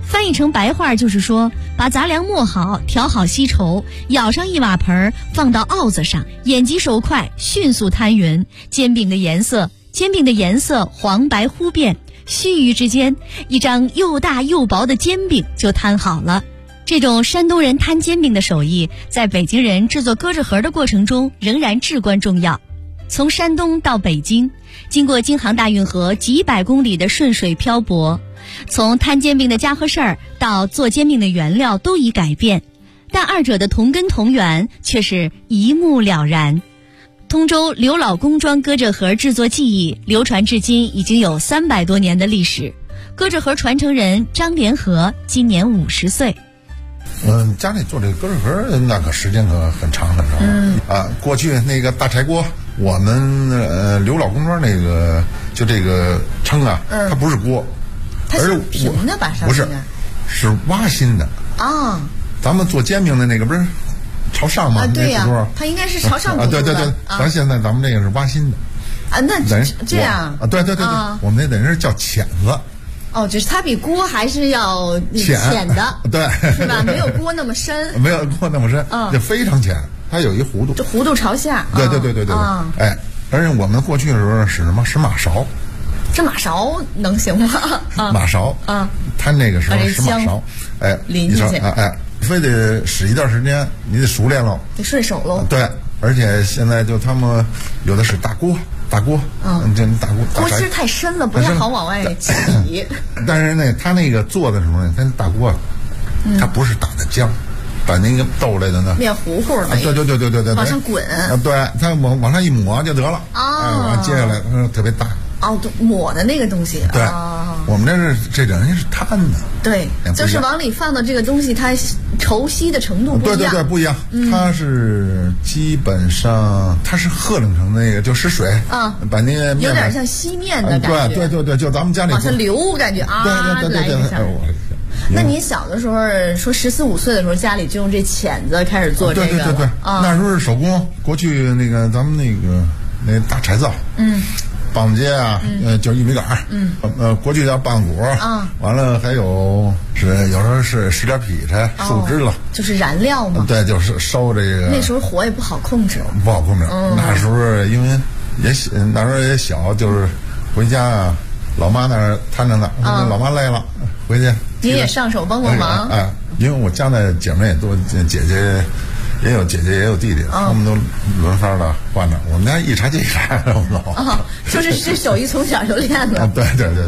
翻译成白话就是说，把杂粮磨好，调好稀稠，舀上一瓦盆，放到鏊子上，眼疾手快，迅速摊匀。煎饼的颜色黄白忽变，须臾之间，一张又大又薄的煎饼就摊好了。这种山东人摊煎饼的手艺，在北京人制作咯吱盒的过程中仍然至关重要。从山东到北京，经过京杭大运河几百公里的顺水漂泊，从摊煎饼的家伙事儿到做煎饼的原料都已改变，但二者的同根同源却是一目了然。通州刘老公庄咯吱盒制作技艺流传至今已经有300多年的历史。咯吱盒传承人张连和今年50岁。 家里做这个咯吱盒那个时间可很长很长。过去那个大柴锅，我们刘老公庄那个就这个称啊，它不是锅， 它是平的吧？上不是，是挖心的啊。 咱们做煎饼的那个不是朝上吗？ 对呀，它应该是朝上。 对，咱现在咱们这个是挖心的。 那这样对，我们那等于是叫钳子。 就是它比锅还是要浅的， 对， 是吧？没有锅那么深， 没有锅那么深，就非常浅，它有一弧度， 这弧度朝下。 对，而且我们过去的时候使什么？使马勺。 这马勺能行吗？ 马勺它那个时候使马勺， 淋进去， 非得使一段时间，你得熟练喽， 得顺手喽。 对，而且现在就他们有的使大锅，这大锅汁太深了，不太好往外起。 但是呢，他那个做的时候呢，他大锅，他不是打的浆，把那个豆类的呢面糊糊的， 对， 往上滚。 对，他往上一抹就得了。完接下来特别大。 抹的那个东西。 对，我们这人家是摊的。 对，就是往里放的这个东西，它稠稀的程度不一样。 对，不一样。它是基本上它是和冷成那个，就湿水把那个有点像稀面的感觉。 对，就咱们家里往下流，感觉对， 来一下。那你小的时候说14、15岁的时候，家里就用这钳子开始做这个？ 对，那时候是手工。过去那个咱们那大柴灶，棒子街啊，就是玉米杆儿，过去叫棒骨，完了还有有时候是使点劈柴、树枝了， 就是燃料嘛。 对，就是烧这个。 那时候火也不好控制。 那时候因为那时候也小，就是回家啊，老妈那儿摊着呢，老妈累了，回去你也上手帮帮忙。 因为我家的姐妹也多，姐姐也有弟弟，他们都轮番的换着。我们家一柴接一柴，我们老。 就是这手艺从小就练了。 对。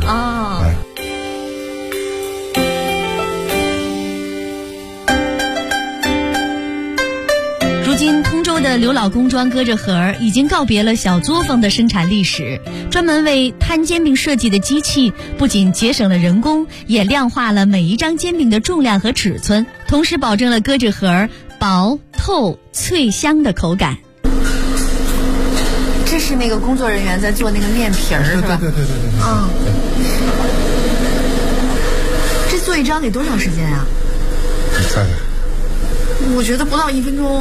如今通州的刘老公庄咯吱盒已经告别了小作坊的生产历史，专门为摊煎饼设计的机器不仅节省了人工，也量化了每一张煎饼的重量和尺寸，同时保证了咯吱盒薄透脆香的口感。 这是那个工作人员在做那个面皮儿，是吧？ 对。 这做一张得多长时间啊？ 你猜猜？ 我觉得不到1分钟。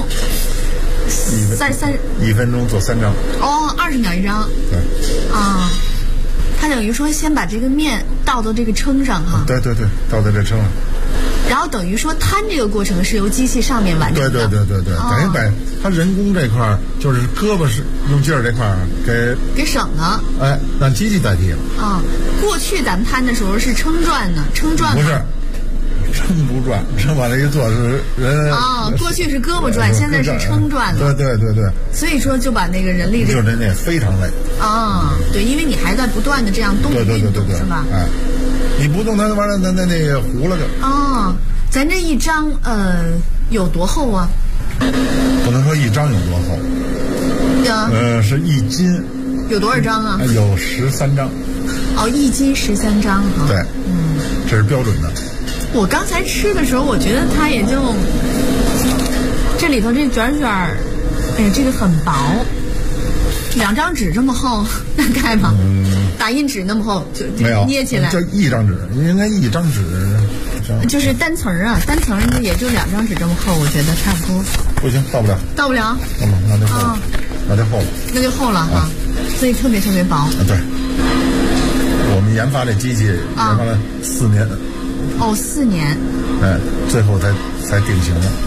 1分钟做3张。 20秒一张。 对。 他等于说先把这个面倒到这个称上哈。 对，倒在这称上。 然后等于说摊这个过程是由机器上面完成的。 对，等于把它人工这块就是胳膊是用劲儿这块给省了。 让机器代替了。 过去咱们摊的时候是称转呢，称转不是。称不转，称把这一做是人过去是胳膊转，现在是称转了。 对。 所以说就把那个人力就是那非常累对，因为你还在不断的这样动运动，是吧？ 你不动它完了，那糊了就。 咱这一张有多厚啊？ 不能说一张有多厚。是1斤。 有多少张啊？ 有13张。 1斤13张哈。 对，这是标准的。 我刚才吃的时候，我觉得它也就这里头这卷儿，这个很薄，2张纸这么厚，大概吧。打印纸那么厚，就捏起来。 就一张纸，应该一张纸。 就是单层单层也就2张纸这么厚，我觉得差不多。 不行，到不了。 到不了。 那就厚了。 那就厚了哈，所以特别特别薄。 对。我们研发这机器研发了4年。 哦，4年。 哎，最后才定型了。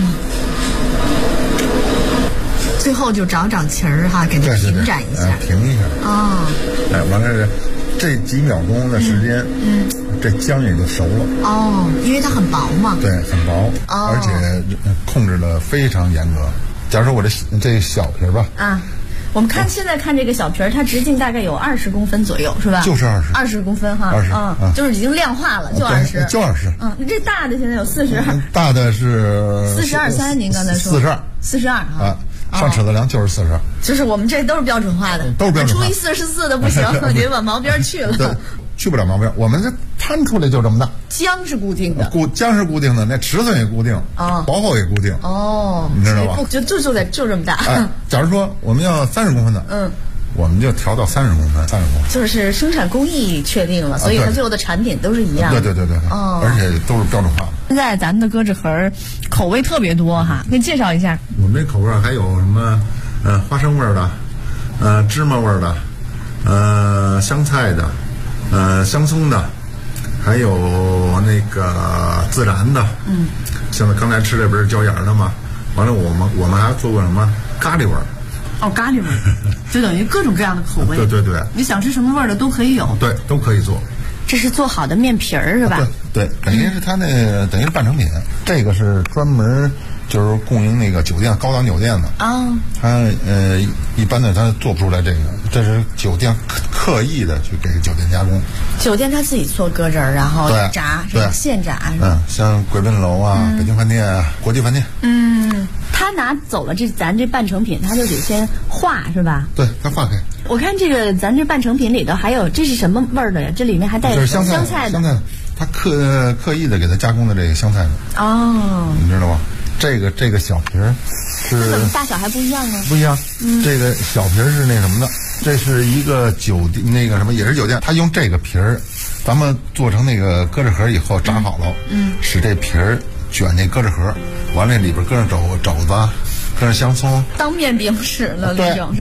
最后就长旗儿哈，给它平展一下， 平一下。 哦。 哎，完了这几秒钟的时间，这姜也就熟了。 哦，因为它很薄嘛。 对，很薄，而且控制的非常严格。假如说我这小皮儿吧。啊。 我们现在看这个小皮儿，它直径大概有20公分左右，是吧？ 就是20 公分哈 ，20， 就是已经量化了，就20， 就20。 这大的现在有40， 大的是 42.3，您刚才说42 啊，上尺子量就是40。 就是我们这都是标准化的， 都是标准化。 除以44的不行，得往毛边去了。 对，去不了毛边，我们这摊出来就这么大。 姜是固定的， 姜是固定的，那尺寸也固定，薄厚也固定。哦，你知道吧？ 就这么大。 假如说我们要30公分的，我们就调到30公分。 就是生产工艺确定了，所以它最后的产品都是一样的。 对，而且都是标准化。 现在咱们的鸽子盒口味特别多哈，给你介绍一下。 我们这口味还有什么？花生味的，芝麻味的，香菜的，香葱的，还有那个孜然的。像刚才吃的不是椒盐的吗？完了，我们还做过什么咖喱味儿。 哦，咖喱味儿，就等于各种各样的口味。 对， 你想吃什么味儿的都可以有。 对，都可以做。 这是做好的面皮儿是吧？ 对，等于是它等于是半成品。这个是专门就是供应那个酒店高档酒店的啊。它一般的它做不出来这个，这是酒店刻意的去给酒店加工。酒店他自己做鸽子儿，然后炸，对，现炸。像贵宾楼啊、北京饭店啊、国际饭店。他拿走了咱这半成品，他就得先化是吧？对，他化开。我看这个咱这半成品里头还有，这是什么味儿的呀？这里面还带香菜的。香菜，他刻意的给它加工的这个香菜的。哦，你知道吗？这个小皮儿是怎么大小还不一样呢？不一样。这个小皮儿是那什么的，这是一个那个什么也是酒店，他用这个皮儿，咱们做成那个鸽子盒以后炸好了，使这皮儿卷那鸽子盒，完了里边搁上肘子，搁上香葱，当面饼使了那种。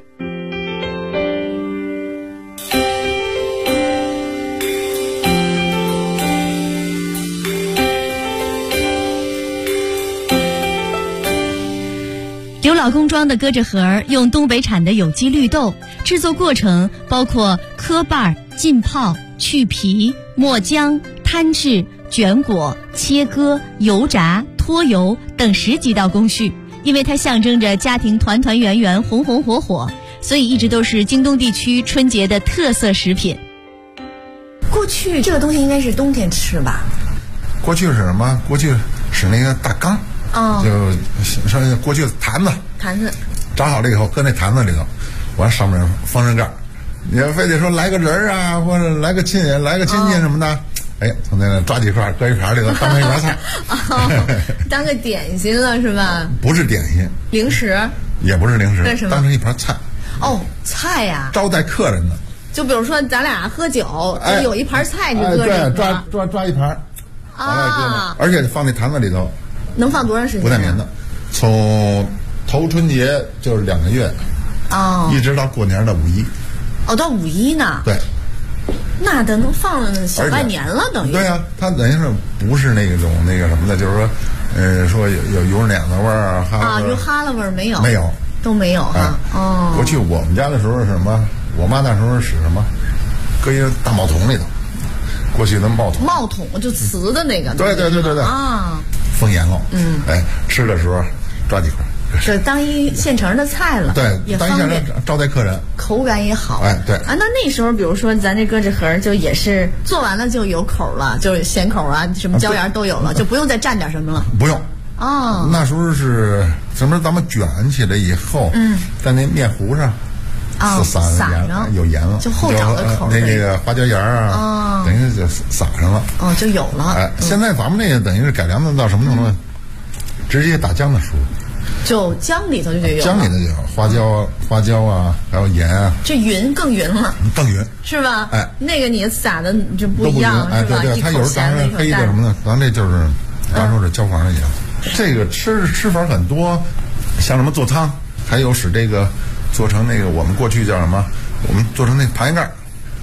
刘老公装的鸽子盒用东北产的有机绿豆，制作过程包括磕瓣、浸泡、去皮、磨浆、摊制、卷果、切割、油炸、脱油等10几道工序。因为它象征着家庭团团圆圆、红红火火，所以一直都是京东地区春节的特色食品。过去这个东西应该是冬天吃吧？过去是什么？过去使那个大缸。就上过去坛子炸好了以后搁那坛子里头，完上面放上盖儿，你要非得说来个人啊，或者来个亲戚什么的，哎，从那抓几块搁一盘里头当成一盘菜，当个点心了是吧？不是点心，零食也不是零食，当成一盘菜。哦，菜呀，招待客人的。就比如说咱俩喝酒，有一盘菜就搁着，抓一盘啊，而且放那坛子里头。能放多长时间？不带棉的，从头春节就是2个月，一直到过年的5·1。到5·1呢？对，那都能放小半年了，等于。对呀，它等于是不是那种那个什么的，就是说，说有油脸子味儿有哈喇味儿没有？没有，都没有哈。过去我们家的时候是什么？我妈那时候使什么？搁一个大帽桶里头，过去的帽桶就瓷的那个。对啊。封严了，吃的时候抓几块，是当一现成的菜了，对，也当一现成招待客人，口感也好，对啊。那时候，比如说咱这鸽子盒就也是做完了就有口了，就咸口啊，什么椒盐都有了，就不用再蘸点什么了，不用。那时候是什么？咱们卷起来以后，在那面糊上撒上有盐了，就后找的口，那个花椒盐啊，等于就撒上了，就有了。现在咱们这个等于是改良的到什么程度？直接打姜的时候，就姜里头就有，姜里头就有花椒啊，还有盐啊，这更匀了，更匀是吧？那个你撒的就不一样是吧？对，它有时候当成黑的什么的，咱这就是当说是椒黄的盐。这个吃法很多，像什么做汤，还有使这个。做成那个我们过去叫什么？我们做成那盘盖，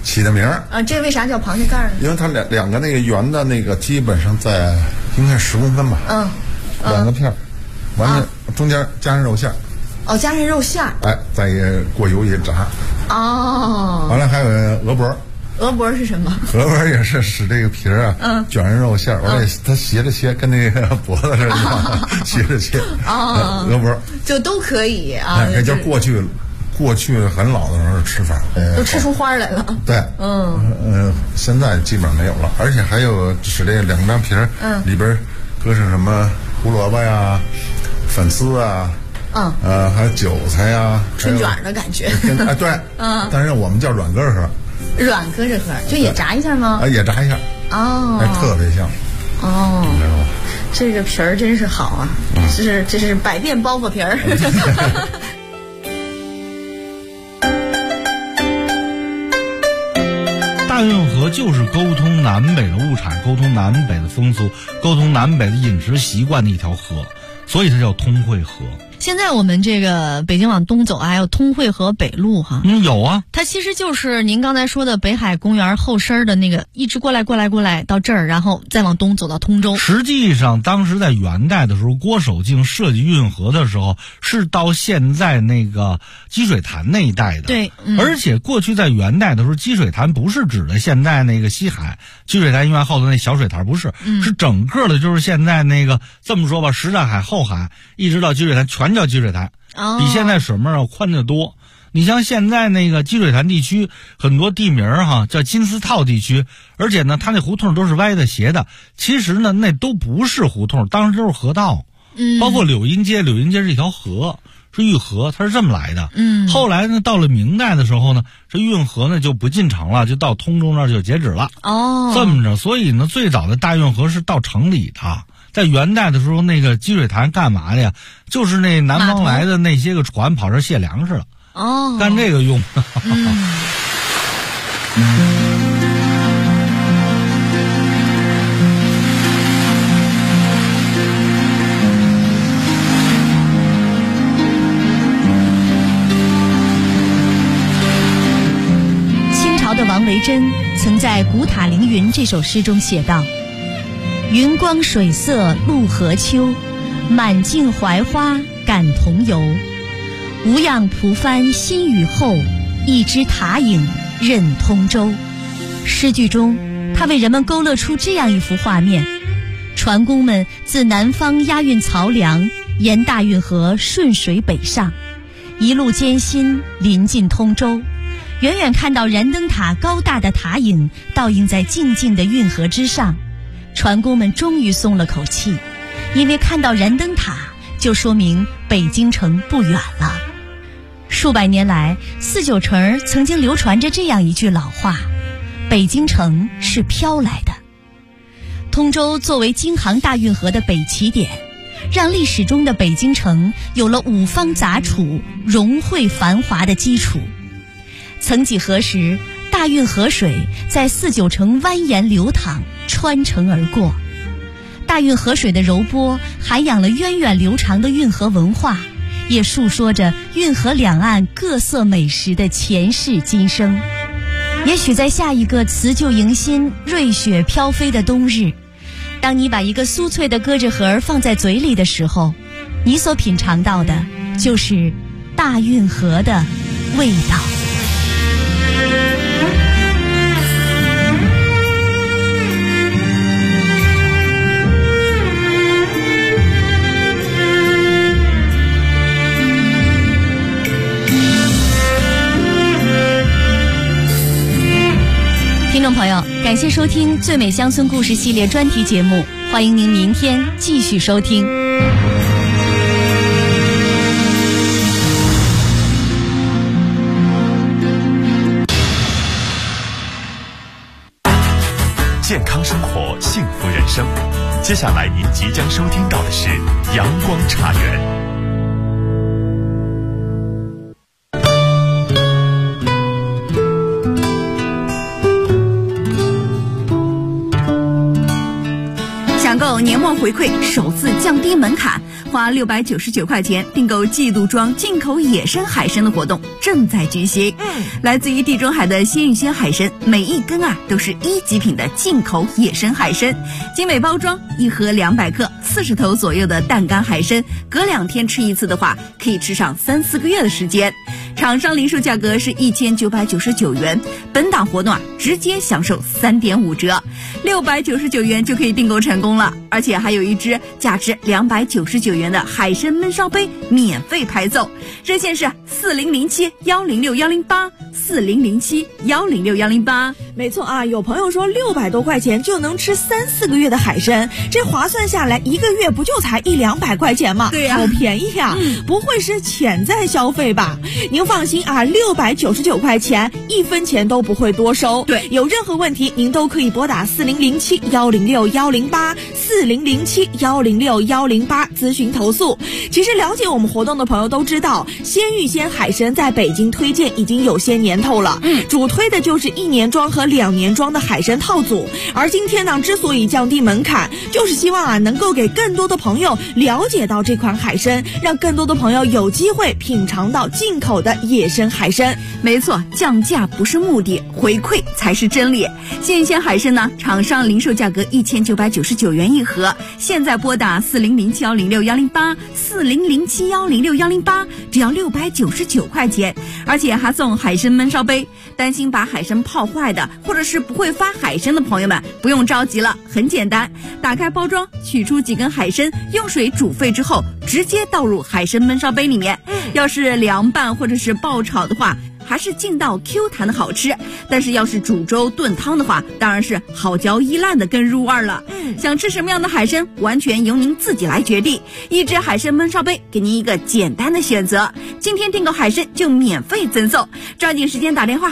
起的名儿。 这为啥叫螃蟹盖呢？ 因为它两个那个圆的那个基本上在应该10公分吧。两个片儿，完了中间加上肉馅儿。 加上肉馅儿。 再过油一炸。完了还有鹅脖。 鹅脖是什么？ 鹅脖也是使这个皮儿卷上肉馅儿，完了它斜着切，跟那个脖子似的，斜着切。鹅脖就都可以啊。 这叫过去很老的时候吃法， 都吃出花来了。 对，现在基本上没有了，而且还有使这两张皮儿，里边搁上什么胡萝卜呀、粉丝啊。还有韭菜呀， 春卷的感觉。 对，但是我们叫软疙瘩盒。 软疙瘩盒就也炸一下吗？ 也炸一下。特别香。 这个皮儿真是好啊！这是百变包袱皮儿。 大运河就是沟通南北的物产，沟通南北的风俗，沟通南北的饮食习惯的一条河，所以它叫通惠河。 现在我们这个北京往东走还有通惠河北路哈。 有啊。 它其实就是您刚才说的北海公园后身的那个，一直过来到这儿，然后再往东走到通州。 实际上当时在元代的时候，郭守敬设计运河的时候是到现在那个积水潭那一带的。 对。 而且过去在元代的时候，积水潭不是指的现在那个西海积水潭，因为后头那小水潭不是，是整个的就是现在那个这么说吧，什刹海后海一直到积水潭全叫积水潭，比现在水面要宽得多。你像现在那个积水潭地区很多地名叫金丝套地区，而且呢它那胡同都是歪的斜的，其实呢那都不是胡同，当时都是河道。包括柳荫街是一条河，是运河，它是这么来的。后来呢到了明代的时候呢，这运河呢就不进城了，就到通州那儿就截止了。这么着，所以呢最早的大运河是到城里的。在元代的时候，那个积水潭干嘛的呀？就是那南方来的那些个船跑这卸粮食了。干这个用。 清朝的王维珍曾在《古塔凌云》这首诗中写道：云光水色陆河秋，满径槐花感同游。无恙蒲帆新雨后，一枝塔影任通州。诗句中，他为人们勾勒出这样一幅画面：船工们自南方押运漕粮，沿大运河顺水北上，一路艰辛，临近通州。远远看到燃灯塔高大的塔影倒映在静静的运河之上，船工们终于松了口气，因为看到燃灯塔，就说明北京城不远了。数百年来，四九城曾经流传着这样一句老话：北京城是飘来的。通州作为京杭大运河的北起点，让历史中的北京城有了五方杂处、融汇繁华的基础。曾几何时，大运河水在四九城蜿蜒流淌，穿城而过。大运河水的柔波涵养了源远流长的运河文化，也述说着运河两岸各色美食的前世今生。也许在下一个辞旧迎新、瑞雪飘飞的冬日，当你把一个酥脆的胳肢盒放在嘴里的时候，你所品尝到的就是大运河的味道。听众朋友，感谢收听《最美乡村故事》系列专题节目，欢迎您明天继续收听。 健康生活，幸福人生。接下来您即将收听到的是阳光茶园。 购年末回馈，首次降低门槛，花699块钱订购季度装进口野生海参的活动正在举行。来自于地中海的鲜芋仙海参，每一根都是1级品的进口野生海参，精美包装，一盒200克，40头左右的淡干海参，隔2天吃一次的话，可以吃上3-4个月的时间。厂商零售价格是1999元，本档活动直接享受3.5折，699元就可以订购成功了，而且还有一支价值299元的海参焖烧杯免费派送。热线是4007-106108，4007-106108。 没错啊，有朋友说600多块钱就能吃3-4个月的海参，这划算下来1个月不就才100-200块钱吗？ 对呀， 好便宜呀！不会是潜在消费吧？您放心啊，699块钱1分钱都不会多收。 对， 有任何问题您都可以拨打4007-106-108，4007-106-108咨询投诉。其实了解我们活动的朋友都知道，鲜芋仙海参在北京推荐已经有些年头了，主推的就是1年装和2年装的海参套组。而今天呢，之所以降低门槛，就是希望能够给更多的朋友了解到这款海参，让更多的朋友有机会品尝到进口的野生海参。 没错，降价不是目的，回馈才是真理。鲜芋仙海参呢，厂商零售价格1999元一盒，现在拨打4007-106-108，4007-106-108，只要699块钱，而且还送海参焖烧杯。担心把海参泡坏的，或者是不会发海参的朋友们，不用着急了，很简单，打开包装，取出几根海参，用水煮沸之后，直接倒入海参焖烧杯里面。要是凉拌或者是爆炒的话，还是劲道 Q 弹的好吃，但是要是煮粥炖汤的话，当然是好嚼易烂的更入味了。想吃什么样的海参，完全由您自己来决定。一只海参焖烧杯，给您一个简单的选择。今天订购海参就免费赠送，抓紧时间打电话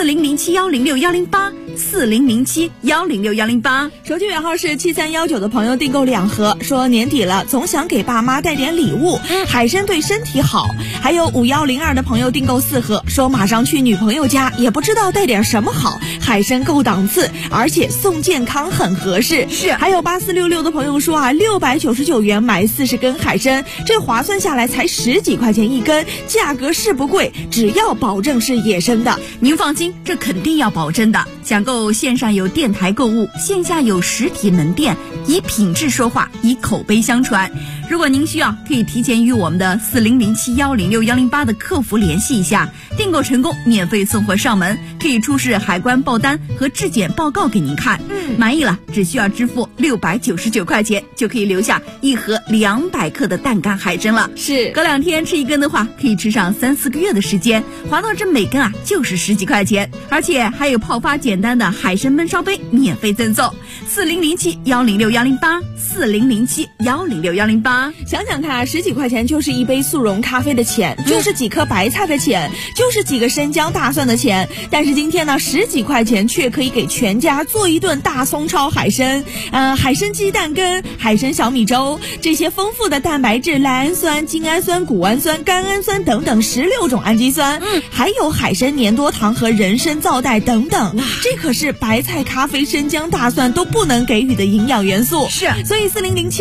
4007-106-108，4007-106-108。 手机尾号是7319的朋友订购2盒，说年底了，总想给爸妈带点礼物，海参对身体好。还有5102的朋友订购4盒，说马上去女朋友家，也不知道带点什么好，海参够档次，而且送健康很合适。 是。 还有8466的朋友说699元买40根海参，这划算下来才10几块钱一根，价格是不贵，只要保证是野生的。 您放心，这肯定要保证的。想购线上有电台购物，线下有实体门店，以品质说话，以口碑相传。如果您需要，可以提前与我们的4007-106-108的客服联系一下，订购成功免费送货上门，可以出示海关报单和质检报告给您看。满意了，只需要支付699块钱，就可以留下一盒200克的淡干海参了。 是， 隔2天吃一根的话，可以吃上3-4个月的时间，划到这每根就是10几块钱，而且还有泡发简单的海参焖烧杯免费赠送。4007-106-108，4007-106-108。 想想看10几块钱就是一杯速溶咖啡的钱，就是几颗白菜的钱，就是几个生姜大蒜的钱。但是今天呢，10几块钱却可以给全家做一顿大葱炒海参，海参鸡蛋羹、海参小米粥，这些丰富的蛋白质，赖氨酸、精氨酸、谷氨酸、甘氨酸等等16种氨基酸，还有海参粘多糖和人参皂苷等等，这可是白菜、咖啡、生姜、大蒜都不能给予的营养元素。 是， 所以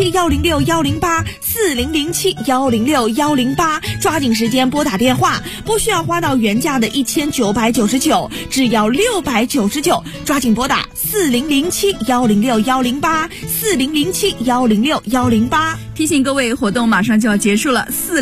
4007-106-108，4007-106-108，抓紧时间拨打电话，不需要花到原价的1999，只要699，抓紧拨打4007-106-108，4007-106-108。 提醒各位，活动马上就要结束了。